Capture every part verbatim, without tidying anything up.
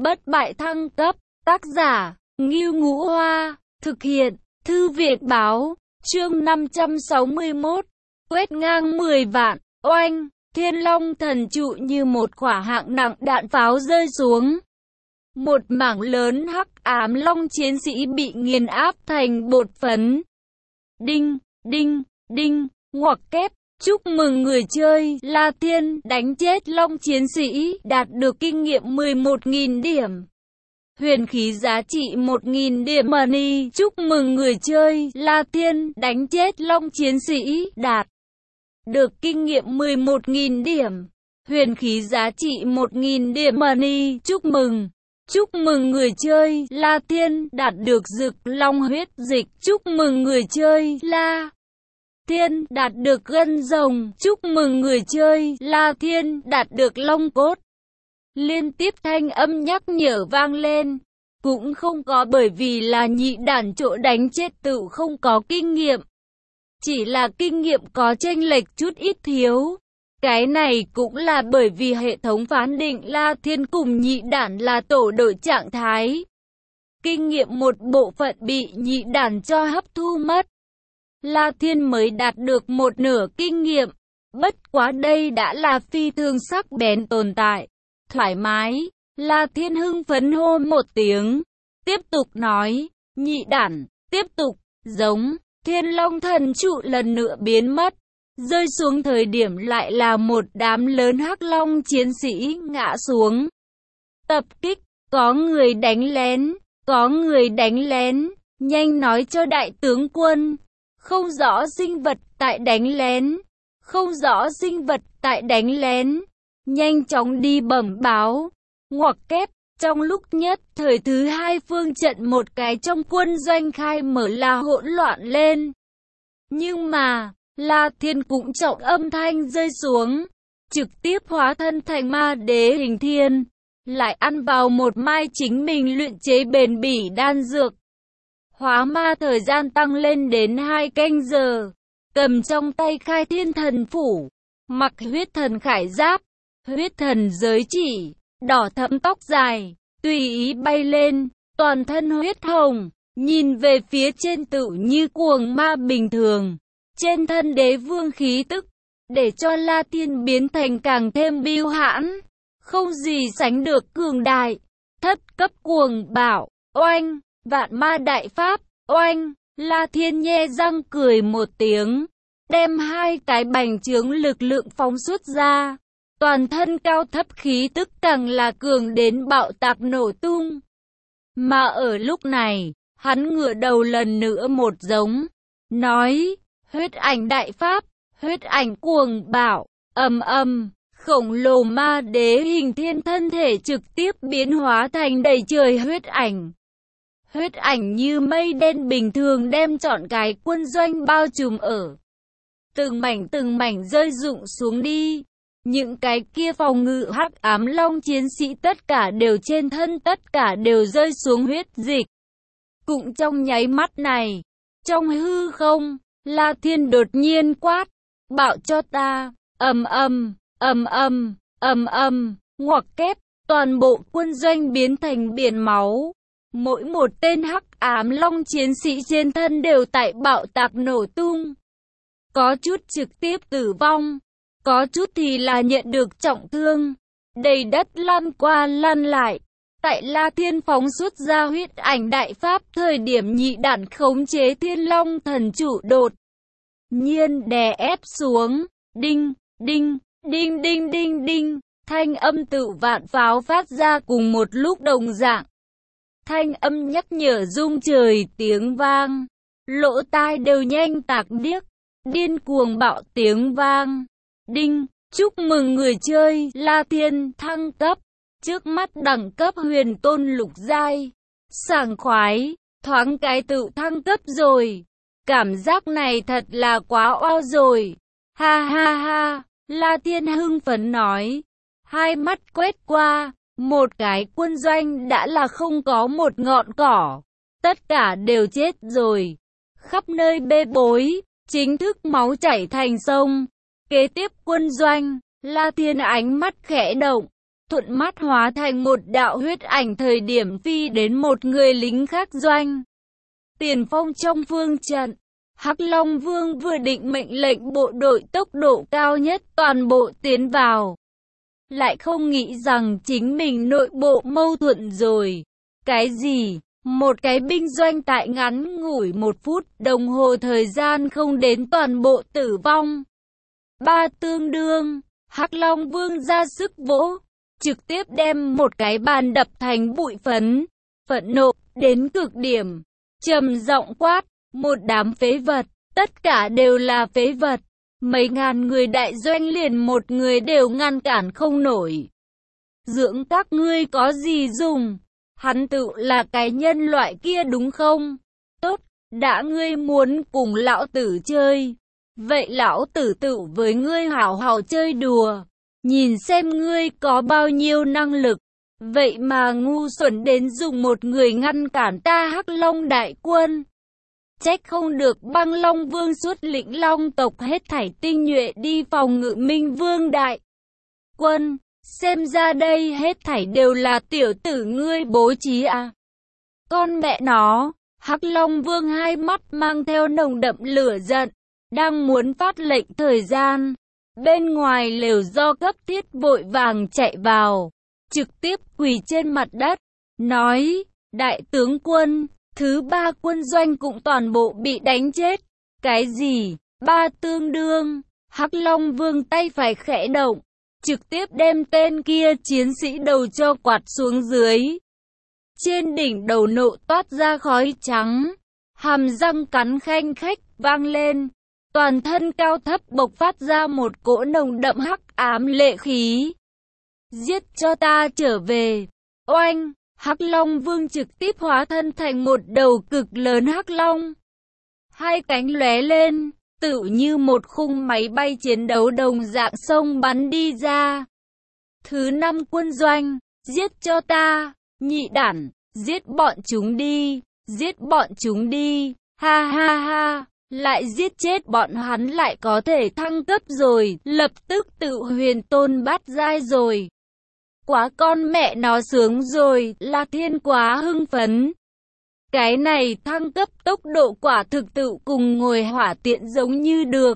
Bất bại thăng cấp, tác giả, Ngưu Ngũ Hoa, thực hiện, Thư viện báo, chương năm trăm sáu mươi mốt, quét ngang mười vạn, oanh, Thiên Long thần trụ như một quả hạng nặng đạn pháo rơi xuống. Một mảng lớn hắc ám long chiến sĩ bị nghiền áp thành bột phấn. Đinh, đinh, đinh, ngoặc kép. Chúc mừng người chơi La Thiên đánh chết long chiến sĩ, đạt được kinh nghiệm mười một nghìn điểm. Huyền khí giá trị một nghìn điểm money. Chúc mừng người chơi La Thiên đánh chết long chiến sĩ, đạt được kinh nghiệm mười một nghìn điểm. Huyền khí giá trị một nghìn điểm money. Chúc mừng. Chúc mừng người chơi La Thiên đạt được rực long huyết dịch. Chúc mừng người chơi La Thiên đạt được gân rồng. Chúc mừng người chơi La Thiên đạt được long cốt. Liên tiếp thanh âm nhắc nhở vang lên. Cũng không có bởi vì là nhị đản chỗ đánh chết tự không có kinh nghiệm. Chỉ là kinh nghiệm có chênh lệch chút ít thiếu. Cái này cũng là bởi vì hệ thống phán định La Thiên cùng nhị đản là tổ đội trạng thái. Kinh nghiệm một bộ phận bị nhị đản cho hấp thu mất. La Thiên mới đạt được một nửa kinh nghiệm. Bất quá đây đã là phi thường sắc bén tồn tại. Thoải mái, La Thiên hưng phấn hô một tiếng. Tiếp tục nói, nhị đản, tiếp tục, giống, Thiên Long thần trụ lần nữa biến mất. Rơi xuống thời điểm lại là một đám lớn hắc long chiến sĩ ngã xuống. Tập kích, có người đánh lén, có người đánh lén, nhanh nói cho đại tướng quân. Không rõ sinh vật tại đánh lén, không rõ sinh vật tại đánh lén, nhanh chóng đi bẩm báo. Ngoặc kép, trong lúc nhất thời thứ hai phương trận một cái trong quân doanh khai mở là hỗn loạn lên. Nhưng mà, La Thiên cũng trọng âm thanh rơi xuống, trực tiếp hóa thân thành ma đế hình thiên, lại ăn vào một mai chính mình luyện chế bền bỉ đan dược. Hóa ma thời gian tăng lên đến hai canh giờ, cầm trong tay khai thiên thần phủ, mặc huyết thần khải giáp, huyết thần giới chỉ, đỏ thẫm tóc dài, tùy ý bay lên, toàn thân huyết hồng, nhìn về phía trên tự như cuồng ma bình thường. Trên thân đế vương khí tức, để cho La Thiên biến thành càng thêm biêu hãn, không gì sánh được cường đại, thất cấp cuồng bạo, oanh, vạn ma đại pháp, oanh, La Thiên nhe răng cười một tiếng, đem hai cái bành trướng lực lượng phóng xuất ra, toàn thân cao thấp khí tức càng là cường đến bạo tạc nổ tung. Mà ở lúc này, hắn ngửa đầu lần nữa một giống, nói, huyết ảnh đại pháp, huyết ảnh cuồng bạo, ầm ầm, khổng lồ ma đế hình thiên thân thể trực tiếp biến hóa thành đầy trời huyết ảnh. Huyết ảnh như mây đen bình thường đem trọn cái quân doanh bao trùm ở. Từng mảnh từng mảnh rơi rụng xuống đi. Những cái kia phòng ngự hắc ám long chiến sĩ tất cả đều trên thân, tất cả đều rơi xuống huyết dịch. Cũng trong nháy mắt này, trong hư không, La Thiên đột nhiên quát, bạo cho ta, ầm ầm, ầm ầm, ầm ầm, ngoặc kép, toàn bộ quân doanh biến thành biển máu. Mỗi một tên hắc ám long chiến sĩ trên thân đều tại bạo tạc nổ tung. Có chút trực tiếp tử vong, có chút thì là nhận được trọng thương. Đầy đất lăn qua lăn lại. Tại La Thiên phóng xuất ra huyết ảnh đại pháp thời điểm nhị đản khống chế Thiên Long thần trụ đột nhiên đè ép xuống. Đinh, đinh, đinh đinh đinh đinh, thanh âm tự vạn pháo phát ra cùng một lúc đồng dạng. Thanh âm nhắc nhở rung trời tiếng vang, lỗ tai đều nhanh tạc điếc, điên cuồng bạo tiếng vang. Đinh, chúc mừng người chơi La Thiên thăng cấp, trước mắt đẳng cấp huyền tôn lục giai. Sảng khoái, thoáng cái tự thăng cấp rồi. Cảm giác này thật là quá oao rồi. Ha ha ha, La Thiên hưng phấn nói. Hai mắt quét qua, một cái quân doanh đã là không có một ngọn cỏ. Tất cả đều chết rồi. Khắp nơi bê bối, chính thức máu chảy thành sông. Kế tiếp quân doanh, La Thiên ánh mắt khẽ động. thuận mắt hóa thành một đạo huyết ảnh thời điểm phi đến một người lính khác doanh. Tiền phong trong phương trận, Hắc Long Vương vừa định mệnh lệnh bộ đội tốc độ cao nhất toàn bộ tiến vào. Lại không nghĩ rằng chính mình nội bộ mâu thuẫn rồi. Cái gì? Một cái binh doanh tại ngắn ngủi một phút đồng hồ thời gian không đến toàn bộ tử vong. Ba tương đương, Hắc Long Vương ra sức vỗ, trực tiếp đem một cái bàn đập thành bụi phấn, phẫn nộ đến cực điểm, trầm giọng quát, một đám phế vật, tất cả đều là phế vật, mấy ngàn người đại doanh liền một người đều ngăn cản không nổi. Dưỡng các ngươi có gì dùng? Hắn tự là cái nhân loại kia đúng không? Tốt, đã ngươi muốn cùng lão tử chơi, vậy lão tử tự với ngươi hảo hảo chơi đùa, nhìn xem ngươi có bao nhiêu năng lực. Vậy mà ngu xuẩn đến dùng một người ngăn cản ta Hắc Long đại quân. Trách không được Băng Long Vương xuất lĩnh Long tộc hết thảy tinh nhuệ đi phòng ngự Minh Vương đại quân. Xem ra đây hết thảy đều là tiểu tử ngươi bố trí à. Con mẹ nó, Hắc Long Vương hai mắt mang theo nồng đậm lửa giận, đang muốn phát lệnh thời gian. Bên ngoài lều do cấp thiết vội vàng chạy vào, trực tiếp quỳ trên mặt đất, nói, đại tướng quân, thứ ba quân doanh cũng toàn bộ bị đánh chết. Cái gì? Ba tương đương, Hắc Long Vương tay phải khẽ động, trực tiếp đem tên kia chiến sĩ đầu cho quạt xuống dưới. Trên đỉnh đầu nộ toát ra khói trắng, hàm răng cắn khanh khách vang lên, toàn thân cao thấp bộc phát ra một cỗ nồng đậm hắc ám lệ khí. Giết cho ta trở về. Oanh, Hắc Long Vương trực tiếp hóa thân thành một đầu cực lớn hắc long. Hai cánh lóe lên, tự như một khung máy bay chiến đấu đồng dạng sông bắn đi ra. Thứ năm quân doanh, giết cho ta, nhị đản, giết bọn chúng đi, giết bọn chúng đi, ha ha ha, lại giết chết bọn hắn lại có thể thăng cấp rồi, lập tức tự huyền tôn bát giai rồi. Quá con mẹ nó sướng rồi, La Thiên quá hưng phấn. Cái này thăng cấp tốc độ quả thực tự cùng ngồi hỏa tiện giống như được.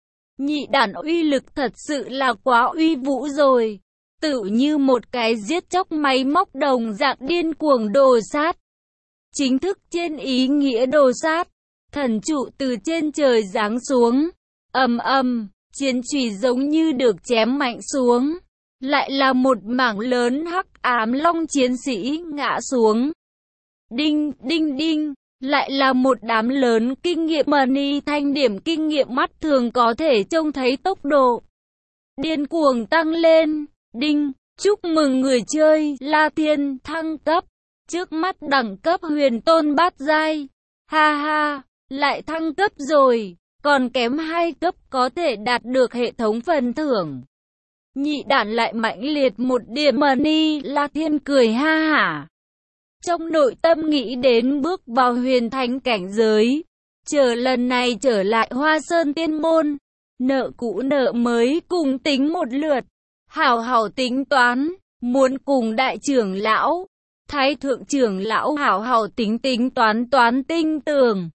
Nhị đản uy lực thật sự là quá uy vũ rồi. Tự như một cái giết chóc máy móc đồng dạng điên cuồng đồ sát. Chính thức trên ý nghĩa đồ sát, thần trụ từ trên trời giáng xuống. Ầm ầm, chiến chùy giống như được chém mạnh xuống. Lại là một mảng lớn hắc ám long chiến sĩ ngã xuống. Đinh, đinh, đinh, lại là một đám lớn kinh nghiệm money thanh điểm kinh nghiệm mắt thường có thể trông thấy tốc độ điên cuồng tăng lên. Đinh, chúc mừng người chơi La Thiên thăng cấp, trước mắt đẳng cấp huyền tôn bát giai. Ha ha, lại thăng cấp rồi, còn kém hai cấp có thể đạt được hệ thống phần thưởng. Nhị đản lại mãnh liệt một điểm money, La Thiên cười ha hả. Trong nội tâm nghĩ đến bước vào huyền thánh cảnh giới, chờ lần này trở lại Hoa Sơn Tiên Môn, nợ cũ nợ mới cùng tính một lượt, hảo hảo tính toán, muốn cùng đại trưởng lão, thái thượng trưởng lão hảo hảo tính tính toán toán tinh tường.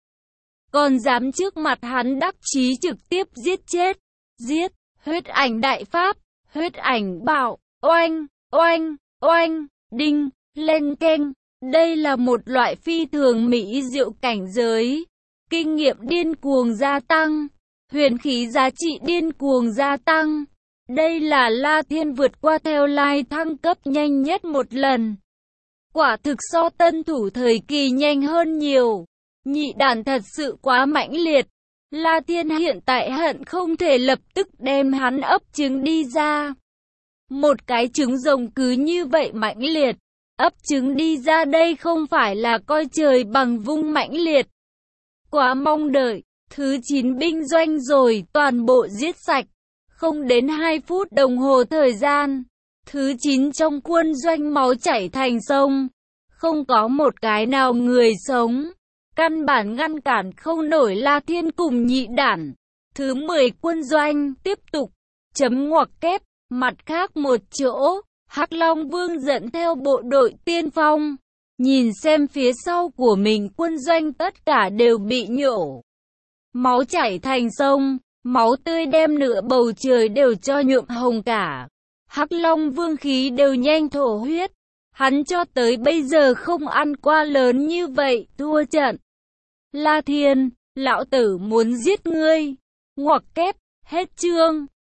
Còn dám trước mặt hắn đắc chí trực tiếp giết chết, giết, huyết ảnh đại pháp, huyết ảnh bảo, oanh, oanh, oanh, đinh, lên keng. Đây là một loại phi thường mỹ diệu cảnh giới. Kinh nghiệm điên cuồng gia tăng, huyền khí giá trị điên cuồng gia tăng. Đây là La Thiên vượt qua theo lai thăng cấp nhanh nhất một lần. Quả thực so tân thủ thời kỳ nhanh hơn nhiều. Nhị đản thật sự quá mãnh liệt. La Thiên hiện tại hận không thể lập tức đem hắn ấp trứng đi ra. Một cái trứng rồng cứ như vậy mãnh liệt. Ấp trứng đi ra đây không phải là coi trời bằng vung mãnh liệt. Quá mong đợi, thứ chín binh doanh rồi toàn bộ giết sạch. Không đến hai phút đồng hồ thời gian, thứ chín trong quân doanh máu chảy thành sông. Không có một cái nào người sống. Căn bản ngăn cản không nổi La Thiên cùng nhị đản. Thứ mười quân doanh tiếp tục chấm ngoặc kép, mặt khác một chỗ. Hắc Long Vương dẫn theo bộ đội tiên phong, nhìn xem phía sau của mình quân doanh tất cả đều bị nhổ. Máu chảy thành sông, máu tươi đem nửa bầu trời đều cho nhuộm hồng cả. Hắc Long Vương khí đều nhanh thổ huyết. Hắn cho tới bây giờ không ăn qua lớn như vậy, thua trận. La Thiên, lão tử muốn giết ngươi. Ngoặc kép, hết chương.